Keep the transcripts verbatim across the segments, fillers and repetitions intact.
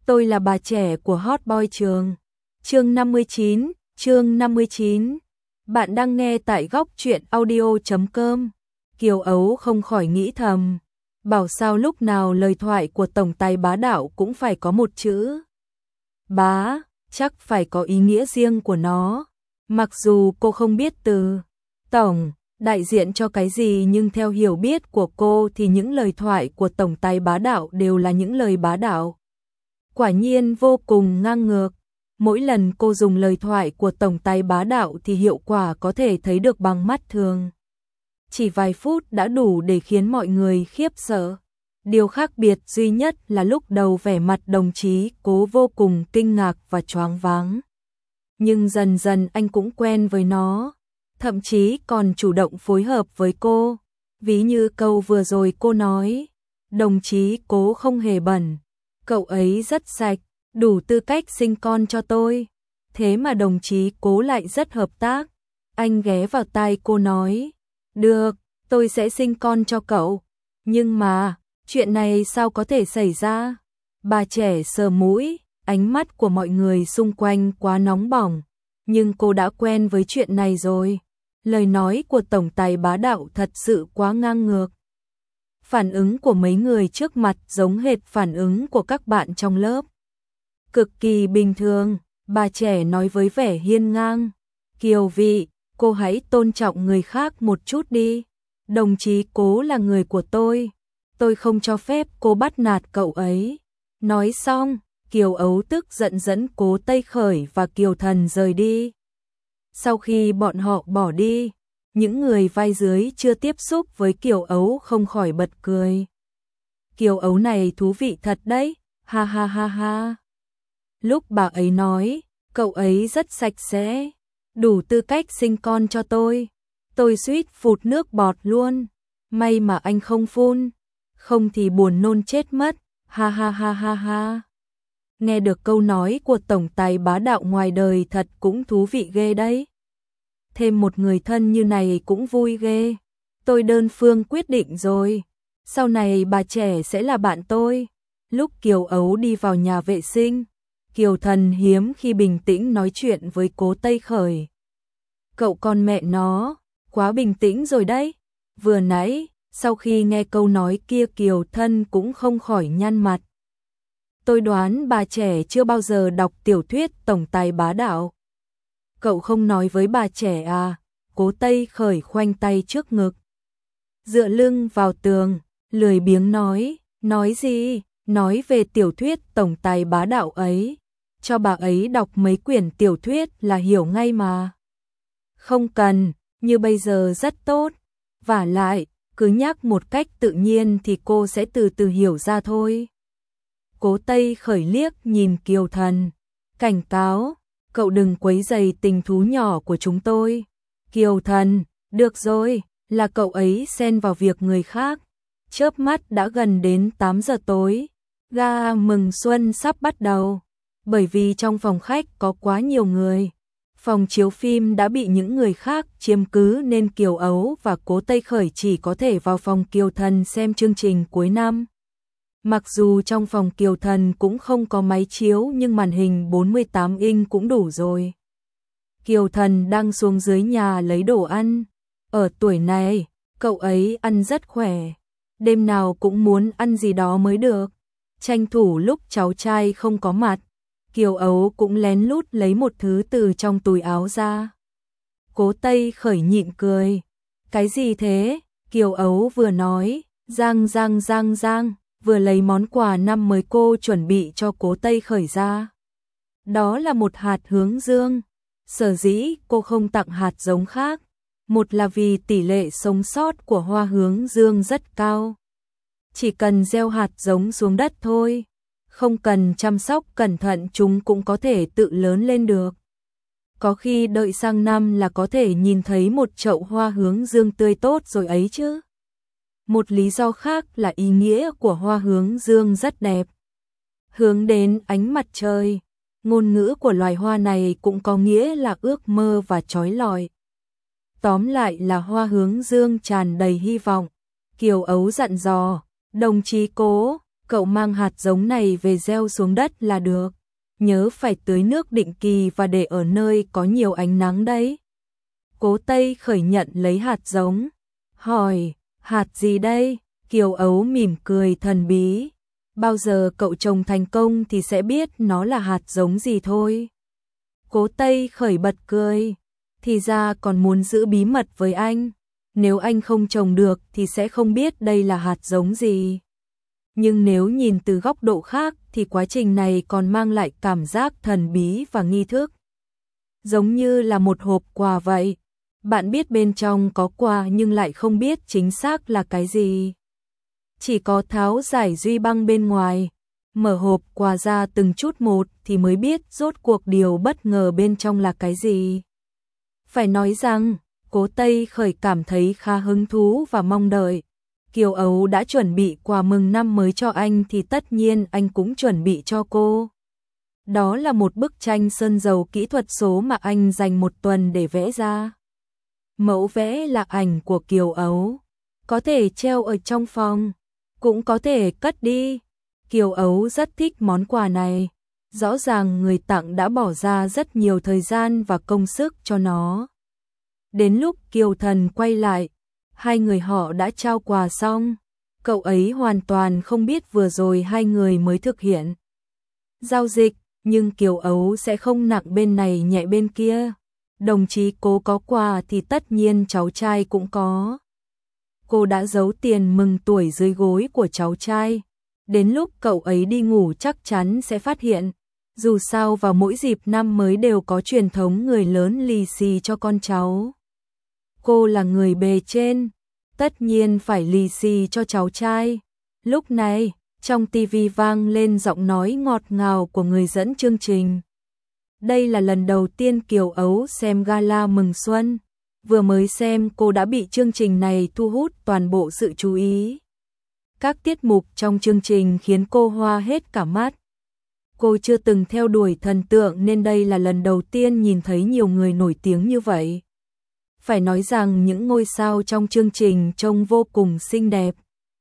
tôi là bà trẻ của Hot Boy trường. Chương năm mươi chín, chương năm mươi chín. Bạn đang nghe tại góc truyện audio chấm com. Kiều Ấu không khỏi nghĩ thầm, bảo sao lúc nào lời thoại của tổng tài bá đạo cũng phải có một chữ bá, chắc phải có ý nghĩa riêng của nó. Mặc dù cô không biết từ tổng đại diện cho cái gì, nhưng theo hiểu biết của cô thì những lời thoại của tổng tài bá đạo đều là những lời bá đạo. Quả nhiên vô cùng ngang ngược. Mỗi lần cô dùng lời thoại của tổng tài bá đạo thì hiệu quả có thể thấy được bằng mắt thường. Chỉ vài phút đã đủ để khiến mọi người khiếp sợ. Điều khác biệt duy nhất là lúc đầu vẻ mặt đồng chí Cố vô cùng kinh ngạc và choáng váng. Nhưng dần dần anh cũng quen với nó, thậm chí còn chủ động phối hợp với cô. Ví như câu vừa rồi cô nói, đồng chí Cố không hề bẩn, cậu ấy rất sạch, đủ tư cách sinh con cho tôi. Thế mà đồng chí Cố lại rất hợp tác. Anh ghé vào tai cô nói, được, tôi sẽ sinh con cho cậu. Nhưng mà, chuyện này sao có thể xảy ra? Bà trẻ sờ mũi, ánh mắt của mọi người xung quanh quá nóng bỏng. Nhưng cô đã quen với chuyện này rồi. Lời nói của tổng tài bá đạo thật sự quá ngang ngược. Phản ứng của mấy người trước mặt giống hệt phản ứng của các bạn trong lớp. Cực kỳ bình thường, bà trẻ nói với vẻ hiên ngang. Kiều Vị, cô hãy tôn trọng người khác một chút đi. Đồng chí Cố là người của tôi. Tôi không cho phép cô bắt nạt cậu ấy. Nói xong, Kiều Ấu tức giận dẫn Cố Tây Khởi và Kiều Thần rời đi. Sau khi bọn họ bỏ đi, những người vai dưới chưa tiếp xúc với Kiều Ấu không khỏi bật cười. Kiều Ấu này thú vị thật đấy, ha ha ha ha. Lúc bà ấy nói, cậu ấy rất sạch sẽ, đủ tư cách sinh con cho tôi. Tôi suýt phụt nước bọt luôn. May mà anh không phun, không thì buồn nôn chết mất, ha ha ha ha ha. Nghe được câu nói của tổng tài bá đạo ngoài đời thật cũng thú vị ghê đấy. Thêm một người thân như này cũng vui ghê. Tôi đơn phương quyết định rồi. Sau này bà trẻ sẽ là bạn tôi. Lúc Kiều Ấu đi vào nhà vệ sinh, Kiều Thần hiếm khi bình tĩnh nói chuyện với Cố Tây Khởi. Cậu con mẹ nó, quá bình tĩnh rồi đấy. Vừa nãy, sau khi nghe câu nói kia Kiều Thân cũng không khỏi nhăn mặt. Tôi đoán bà trẻ chưa bao giờ đọc tiểu thuyết tổng tài bá đạo. Cậu không nói với bà trẻ à? Cố Tây Khởi khoanh tay trước ngực, dựa lưng vào tường, lười biếng nói. Nói gì? Nói về tiểu thuyết tổng tài bá đạo ấy. Cho bà ấy đọc mấy quyển tiểu thuyết là hiểu ngay mà. Không cần, như bây giờ rất tốt. Vả lại, cứ nhắc một cách tự nhiên thì cô sẽ từ từ hiểu ra thôi. Cố Tây Khởi liếc nhìn Kiều Thần, cảnh cáo, cậu đừng quấy rầy tình thú nhỏ của chúng tôi. Kiều Thần, được rồi, là cậu ấy xen vào việc người khác. Chớp mắt đã gần đến tám giờ tối, ga mừng xuân sắp bắt đầu. Bởi vì trong phòng khách có quá nhiều người, phòng chiếu phim đã bị những người khác chiếm cứ nên Kiều Ấu và Cố Tây Khởi chỉ có thể vào phòng Kiều Thần xem chương trình cuối năm. Mặc dù trong phòng Kiều Thần cũng không có máy chiếu nhưng màn hình bốn mươi tám inch cũng đủ rồi. Kiều Thần đang xuống dưới nhà lấy đồ ăn. Ở tuổi này, cậu ấy ăn rất khỏe. Đêm nào cũng muốn ăn gì đó mới được. Tranh thủ lúc cháu trai không có mặt, Kiều Ấu cũng lén lút lấy một thứ từ trong túi áo ra. Cố Tây Khởi nhịn cười. Cái gì thế? Kiều Ấu vừa nói, giang giang giang giang, vừa lấy món quà năm mới cô chuẩn bị cho Cố Tây Khởi ra. Đó là một hạt hướng dương. Sở dĩ cô không tặng hạt giống khác, một là vì tỷ lệ sống sót của hoa hướng dương rất cao. Chỉ cần gieo hạt giống xuống đất thôi, không cần chăm sóc cẩn thận chúng cũng có thể tự lớn lên được. Có khi đợi sang năm là có thể nhìn thấy một chậu hoa hướng dương tươi tốt rồi ấy chứ. Một lý do khác là ý nghĩa của hoa hướng dương rất đẹp. Hướng đến ánh mặt trời, ngôn ngữ của loài hoa này cũng có nghĩa là ước mơ và chói lọi. Tóm lại là hoa hướng dương tràn đầy hy vọng. Kiều Ấu dặn dò, đồng chí Cố, cậu mang hạt giống này về gieo xuống đất là được. Nhớ phải tưới nước định kỳ và để ở nơi có nhiều ánh nắng đấy. Cố Tây Khởi nhận lấy hạt giống, hỏi, hạt gì đây? Kiều Ấu mỉm cười thần bí. Bao giờ cậu trồng thành công thì sẽ biết nó là hạt giống gì thôi. Cố Tây Khởi bật cười, thì ra còn muốn giữ bí mật với anh. Nếu anh không trồng được thì sẽ không biết đây là hạt giống gì. Nhưng nếu nhìn từ góc độ khác thì quá trình này còn mang lại cảm giác thần bí và nghi thức. Giống như là một hộp quà vậy. Bạn biết bên trong có quà nhưng lại không biết chính xác là cái gì. Chỉ có tháo giải duy băng bên ngoài, mở hộp quà ra từng chút một thì mới biết rốt cuộc điều bất ngờ bên trong là cái gì. Phải nói rằng, Cố Tây Khởi cảm thấy khá hứng thú và mong đợi. Kiều Ấu đã chuẩn bị quà mừng năm mới cho anh thì tất nhiên anh cũng chuẩn bị cho cô. Đó là một bức tranh sơn dầu kỹ thuật số mà anh dành một tuần để vẽ ra. Mẫu vẽ là ảnh của Kiều Ấu, có thể treo ở trong phòng, cũng có thể cất đi. Kiều Ấu rất thích món quà này, rõ ràng người tặng đã bỏ ra rất nhiều thời gian và công sức cho nó. Đến lúc Kiều Thần quay lại, hai người họ đã trao quà xong, cậu ấy hoàn toàn không biết vừa rồi hai người mới thực hiện giao dịch, nhưng Kiều Ấu sẽ không nặng bên này nhẹ bên kia. Đồng chí Cố có quà thì tất nhiên cháu trai cũng có. Cô đã giấu tiền mừng tuổi dưới gối của cháu trai. Đến lúc cậu ấy đi ngủ chắc chắn sẽ phát hiện. Dù sao vào mỗi dịp năm mới đều có truyền thống người lớn lì xì cho con cháu. Cô là người bề trên, tất nhiên phải lì xì cho cháu trai. Lúc này, trong tivi vang lên giọng nói ngọt ngào của người dẫn chương trình. Đây là lần đầu tiên Kiều Ấu xem gala mừng xuân. Vừa mới xem cô đã bị chương trình này thu hút toàn bộ sự chú ý. Các tiết mục trong chương trình khiến cô hoa hết cả mắt. Cô chưa từng theo đuổi thần tượng nên đây là lần đầu tiên nhìn thấy nhiều người nổi tiếng như vậy. Phải nói rằng những ngôi sao trong chương trình trông vô cùng xinh đẹp.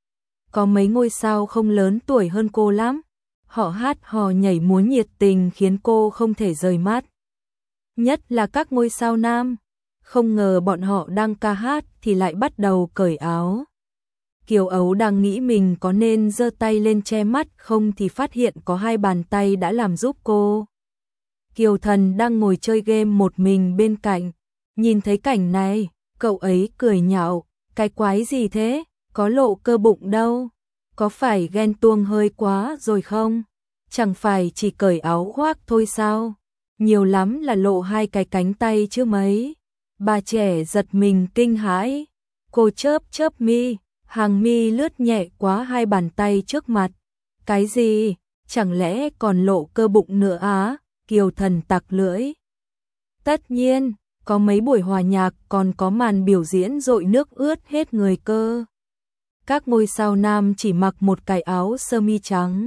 Có mấy ngôi sao không lớn tuổi hơn cô lắm. Họ hát hò nhảy múa nhiệt tình khiến cô không thể rời mắt. Nhất là các ngôi sao nam. Không ngờ bọn họ đang ca hát thì lại bắt đầu cởi áo. Kiều Ấu đang nghĩ mình có nên giơ tay lên che mắt không thì phát hiện có hai bàn tay đã làm giúp cô. Kiều Thần đang ngồi chơi game một mình bên cạnh. Nhìn thấy cảnh này, cậu ấy cười nhạo. Cái quái gì thế? Có lộ cơ bụng đâu. Có phải ghen tuông hơi quá rồi không? Chẳng phải chỉ cởi áo khoác thôi sao? Nhiều lắm là lộ hai cái cánh tay chứ mấy. Bà trẻ giật mình kinh hãi. Cô chớp chớp mi, hàng mi lướt nhẹ quá hai bàn tay trước mặt. Cái gì? Chẳng lẽ còn lộ cơ bụng nữa á? Kiều Thần tặc lưỡi. Tất nhiên, có mấy buổi hòa nhạc còn có màn biểu diễn dội nước ướt hết người cơ. Các ngôi sao nam chỉ mặc một cái áo sơ mi trắng.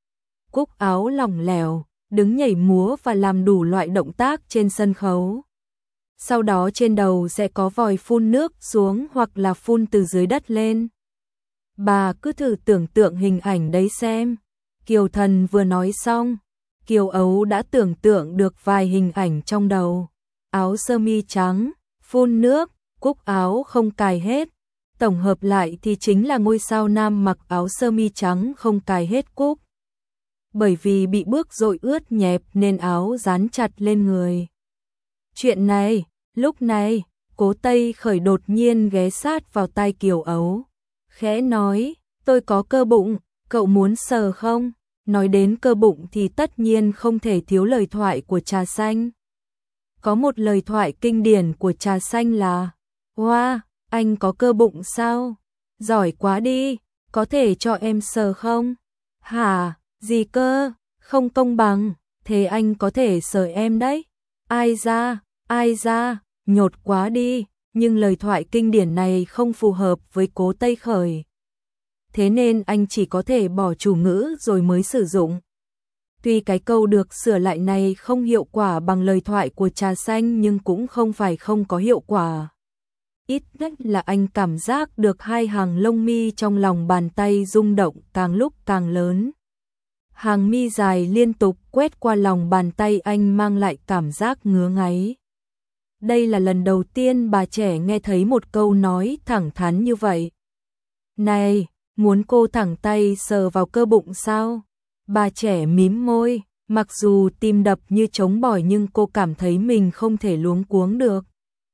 Cúc áo lỏng lẻo, đứng nhảy múa và làm đủ loại động tác trên sân khấu. Sau đó trên đầu sẽ có vòi phun nước xuống hoặc là phun từ dưới đất lên. Bà cứ thử tưởng tượng hình ảnh đấy xem. Kiều Thần vừa nói xong, Kiều Ấu đã tưởng tượng được vài hình ảnh trong đầu. Áo sơ mi trắng, phun nước, cúc áo không cài hết. Tổng hợp lại thì chính là ngôi sao nam mặc áo sơ mi trắng không cài hết cúc. Bởi vì bị bước dội ướt nhẹp nên áo dán chặt lên người. Chuyện này, lúc này, Cố Tây Khởi đột nhiên ghé sát vào tai Kiều Ấu. Khẽ nói, tôi có cơ bụng, cậu muốn sờ không? Nói đến cơ bụng thì tất nhiên không thể thiếu lời thoại của Trà Xanh. Có một lời thoại kinh điển của Trà Xanh là: Wow, anh có cơ bụng sao? Giỏi quá đi, có thể cho em sờ không? Hả, gì cơ? Không công bằng, thế anh có thể sờ em đấy. Ai ra, ai ra, nhột quá đi, nhưng lời thoại kinh điển này không phù hợp với Cố Tây Khởi. Thế nên anh chỉ có thể bỏ chủ ngữ rồi mới sử dụng. Tuy cái câu được sửa lại này không hiệu quả bằng lời thoại của Trà Xanh nhưng cũng không phải không có hiệu quả. ít nhất là anh cảm giác được hai hàng lông mi trong lòng bàn tay rung động càng lúc càng lớn. Hàng mi dài liên tục quét qua lòng bàn tay anh mang lại cảm giác ngứa ngáy. Đây là lần đầu tiên bà trẻ nghe thấy một câu nói thẳng thắn như vậy. Này, muốn cô thẳng tay sờ vào cơ bụng sao? Bà trẻ mím môi, mặc dù tim đập như trống bỏi nhưng cô cảm thấy mình không thể luống cuống được.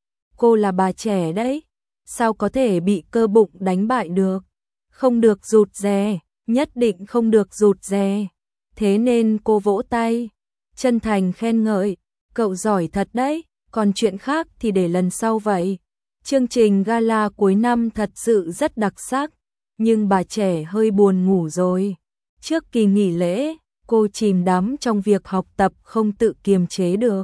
Cô là bà trẻ đấy, sao có thể bị cơ bụng đánh bại được? Không được rụt rè, nhất định không được rụt rè. Thế nên cô vỗ tay, chân thành khen ngợi, cậu giỏi thật đấy, còn chuyện khác thì để lần sau vậy. Chương trình gala cuối năm thật sự rất đặc sắc, nhưng bà trẻ hơi buồn ngủ rồi. Trước kỳ nghỉ lễ, cô chìm đắm trong việc học tập không tự kiềm chế được.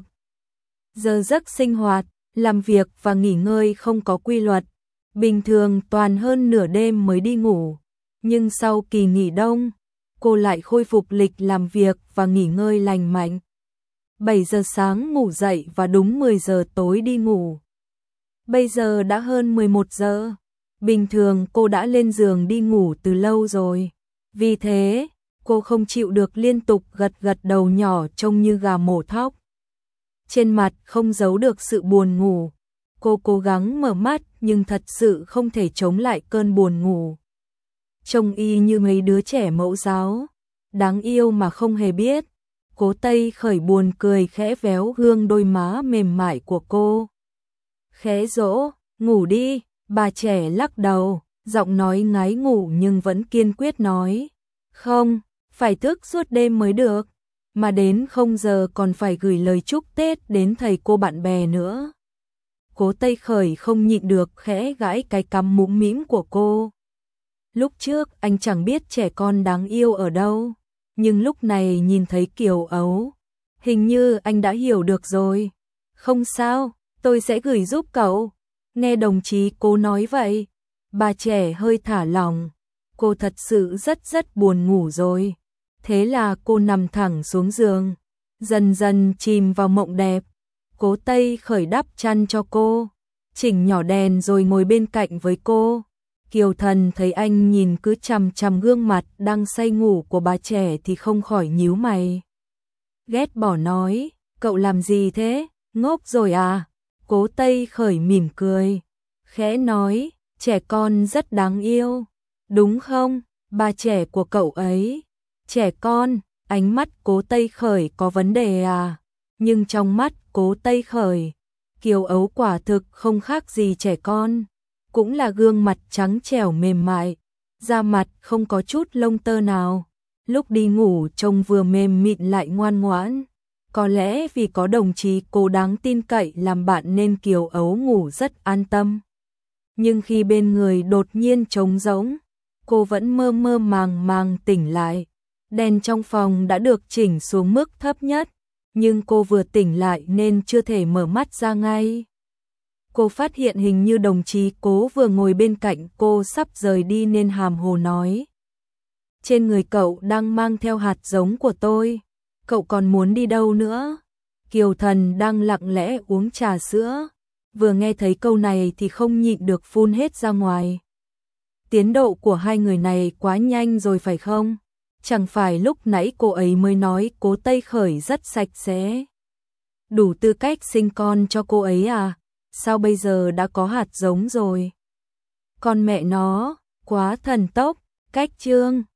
Giờ giấc sinh hoạt, làm việc và nghỉ ngơi không có quy luật, bình thường toàn hơn nửa đêm mới đi ngủ. Nhưng sau kỳ nghỉ đông, cô lại khôi phục lịch làm việc và nghỉ ngơi lành mạnh. bảy giờ sáng ngủ dậy và đúng mười giờ tối đi ngủ. Bây giờ đã hơn mười một giờ. Bình thường cô đã lên giường đi ngủ từ lâu rồi. Vì thế, cô không chịu được liên tục gật gật đầu nhỏ trông như gà mổ thóc. Trên mặt không giấu được sự buồn ngủ. Cô cố gắng mở mắt nhưng thật sự không thể chống lại cơn buồn ngủ. Trông y như mấy đứa trẻ mẫu giáo, đáng yêu mà không hề biết. Cố Tây Khởi buồn cười khẽ véo gương đôi má mềm mại của cô. Khẽ dỗ, ngủ đi, bà trẻ lắc đầu, giọng nói ngái ngủ nhưng vẫn kiên quyết nói. Không, phải thức suốt đêm mới được, mà đến không giờ còn phải gửi lời chúc Tết đến thầy cô bạn bè nữa. Cố Tây Khởi không nhịn được khẽ gãi cái cằm mũm mĩm của cô. Lúc trước anh chẳng biết trẻ con đáng yêu ở đâu, nhưng lúc này nhìn thấy Kiều Ấu, hình như anh đã hiểu được rồi. Không sao, tôi sẽ gửi giúp cậu. Nghe đồng chí Cố nói vậy, bà trẻ hơi thả lỏng. Cô thật sự rất rất buồn ngủ rồi. Thế là cô nằm thẳng xuống giường, dần dần chìm vào mộng đẹp. Cố Tây Khởi đắp chăn cho cô, chỉnh nhỏ đèn rồi ngồi bên cạnh với cô. Kiều Thần thấy anh nhìn cứ chằm chằm gương mặt đang say ngủ của bà trẻ thì không khỏi nhíu mày. Ghét bỏ nói, cậu làm gì thế, ngốc rồi à? Cố Tây Khởi mỉm cười, khẽ nói, trẻ con rất đáng yêu, đúng không? Bà trẻ của cậu ấy, trẻ con, ánh mắt Cố Tây Khởi có vấn đề à? Nhưng trong mắt Cố Tây Khởi, Kiều Ấu quả thực không khác gì trẻ con. Cũng là gương mặt trắng trẻo mềm mại, da mặt không có chút lông tơ nào. Lúc đi ngủ trông vừa mềm mịn lại ngoan ngoãn. Có lẽ vì có đồng chí Cố đáng tin cậy làm bạn nên Kiều Ấu ngủ rất an tâm. Nhưng khi bên người đột nhiên trống rỗng, cô vẫn mơ mơ màng màng tỉnh lại. Đèn trong phòng đã được chỉnh xuống mức thấp nhất, nhưng cô vừa tỉnh lại nên chưa thể mở mắt ra ngay. Cô phát hiện hình như đồng chí Cố vừa ngồi bên cạnh cô sắp rời đi nên hàm hồ nói. Trên người cậu đang mang theo hạt giống của tôi, cậu còn muốn đi đâu nữa? Kiều Thần đang lặng lẽ uống trà sữa, vừa nghe thấy câu này thì không nhịn được phun hết ra ngoài. Tiến độ của hai người này quá nhanh rồi phải không? Chẳng phải lúc nãy cô ấy mới nói Cố Tây Khởi rất sạch sẽ, đủ tư cách sinh con cho cô ấy à? Sao bây giờ đã có hạt giống rồi? Con mẹ nó, quá thần tốc, cách chương.